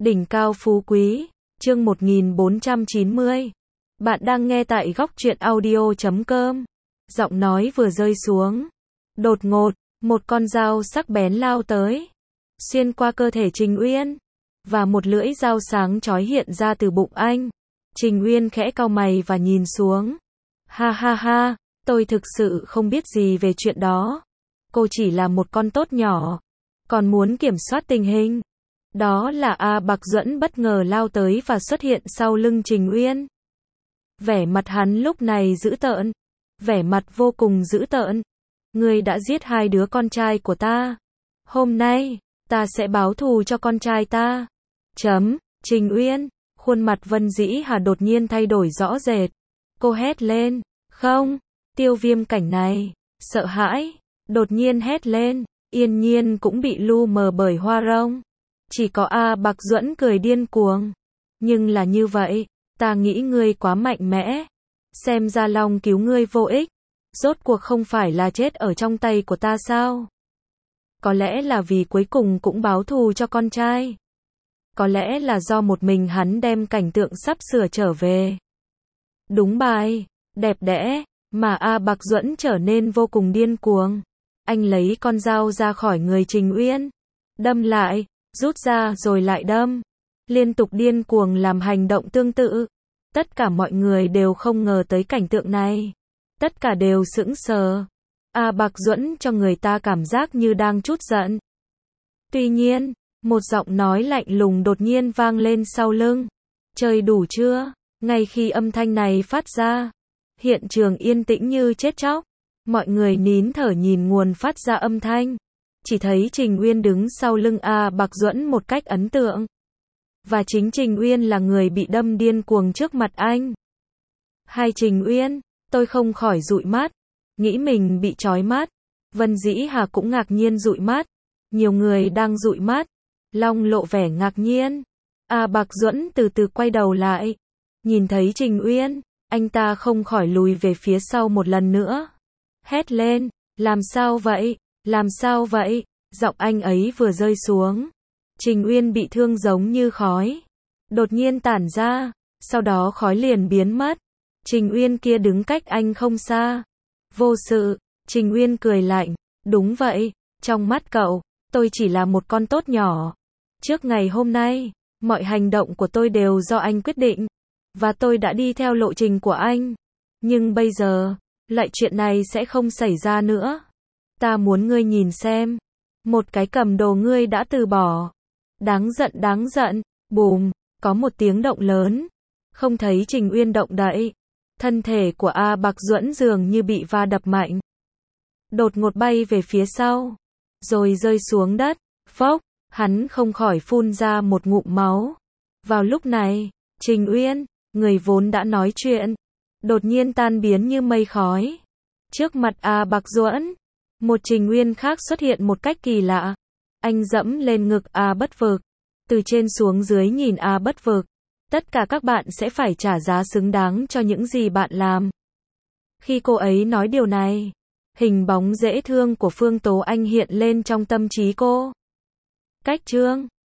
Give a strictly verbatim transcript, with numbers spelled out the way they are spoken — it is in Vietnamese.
Đỉnh cao phú quý, chương một nghìn bốn trăm chín mươi. Bạn đang nghe tại góc truyện audio chấm com. Giọng nói vừa rơi xuống. Đột ngột, một con dao sắc bén lao tới. Xuyên qua cơ thể Trình Uyên. Và một lưỡi dao sáng chói hiện ra từ bụng anh. Trình Uyên khẽ cau mày và nhìn xuống. Ha ha ha, tôi thực sự không biết gì về chuyện đó. Cô chỉ là một con tốt nhỏ. Còn muốn kiểm soát tình hình. Đó là A Bạc Duẫn bất ngờ lao tới và xuất hiện sau lưng Trình Uyên. Vẻ mặt hắn lúc này dữ tợn. Vẻ mặt vô cùng dữ tợn. Ngươi đã giết hai đứa con trai của ta. Hôm nay, ta sẽ báo thù cho con trai ta. Chấm, Trình Uyên. Khuôn mặt Vân Dĩ Hà đột nhiên thay đổi rõ rệt. Cô hét lên. Không, Tiêu Viêm cảnh này. Sợ hãi. Đột nhiên hét lên. Yên Nhiên cũng bị lu mờ bởi hoa rông. Chỉ có A Bạc Duẫn cười điên cuồng. Nhưng là như vậy, ta nghĩ ngươi quá mạnh mẽ. Xem ra Long cứu ngươi vô ích. Rốt cuộc không phải là chết ở trong tay của ta sao? Có lẽ là vì cuối cùng cũng báo thù cho con trai. Có lẽ là do một mình hắn đem cảnh tượng sắp sửa trở về. Đúng bài, đẹp đẽ, mà A Bạc Duẫn trở nên vô cùng điên cuồng. Anh lấy con dao ra khỏi người Trình Uyên. Đâm lại. Rút ra rồi lại đâm. Liên tục điên cuồng làm hành động tương tự. Tất cả mọi người đều không ngờ tới cảnh tượng này. Tất cả đều sững sờ. A Bạc Duẫn cho người ta cảm giác như đang trút giận. Tuy nhiên, một giọng nói lạnh lùng đột nhiên vang lên sau lưng. Chơi đủ chưa? Ngay khi âm thanh này phát ra, hiện trường yên tĩnh như chết chóc. Mọi người nín thở nhìn nguồn phát ra âm thanh. Chỉ thấy Trình Uyên đứng sau lưng A Bạc Duẫn một cách ấn tượng. Và chính Trình Uyên là người bị đâm điên cuồng trước mặt anh. Hai Trình Uyên, tôi không khỏi dụi mắt. Nghĩ mình bị chói mắt. Vân Dĩ Hà cũng ngạc nhiên dụi mắt. Nhiều người đang dụi mắt. Long lộ vẻ ngạc nhiên. A Bạc Duẫn từ từ quay đầu lại. Nhìn thấy Trình Uyên, anh ta không khỏi lùi về phía sau một lần nữa. Hét lên, làm sao vậy? Làm sao vậy? Giọng anh ấy vừa rơi xuống. Trình Uyên bị thương giống như khói. Đột nhiên tản ra. Sau đó khói liền biến mất. Trình Uyên kia đứng cách anh không xa. Vô sự. Trình Uyên cười lạnh. Đúng vậy. Trong mắt cậu, tôi chỉ là một con tốt nhỏ. Trước ngày hôm nay, mọi hành động của tôi đều do anh quyết định. Và tôi đã đi theo lộ trình của anh. Nhưng bây giờ, loại chuyện này sẽ không xảy ra nữa. Ta muốn ngươi nhìn xem. Một cái cầm đồ ngươi đã từ bỏ. Đáng giận đáng giận. Bùm, có một tiếng động lớn. Không thấy Trình Uyên động đậy. Thân thể của A Bạc Duẫn dường như bị va đập mạnh. Đột ngột bay về phía sau. Rồi rơi xuống đất. Phốc, hắn không khỏi phun ra một ngụm máu. Vào lúc này, Trình Uyên, người vốn đã nói chuyện, đột nhiên tan biến như mây khói. Trước mặt A Bạc Duẫn, một Trình Uyên khác xuất hiện một cách kỳ lạ. Anh dẫm lên ngực A Bất Vực. Từ trên xuống dưới nhìn A Bất Vực. Tất cả các bạn sẽ phải trả giá xứng đáng cho những gì bạn làm. Khi cô ấy nói điều này, hình bóng dễ thương của Phương Tố Anh hiện lên trong tâm trí cô. Cách chương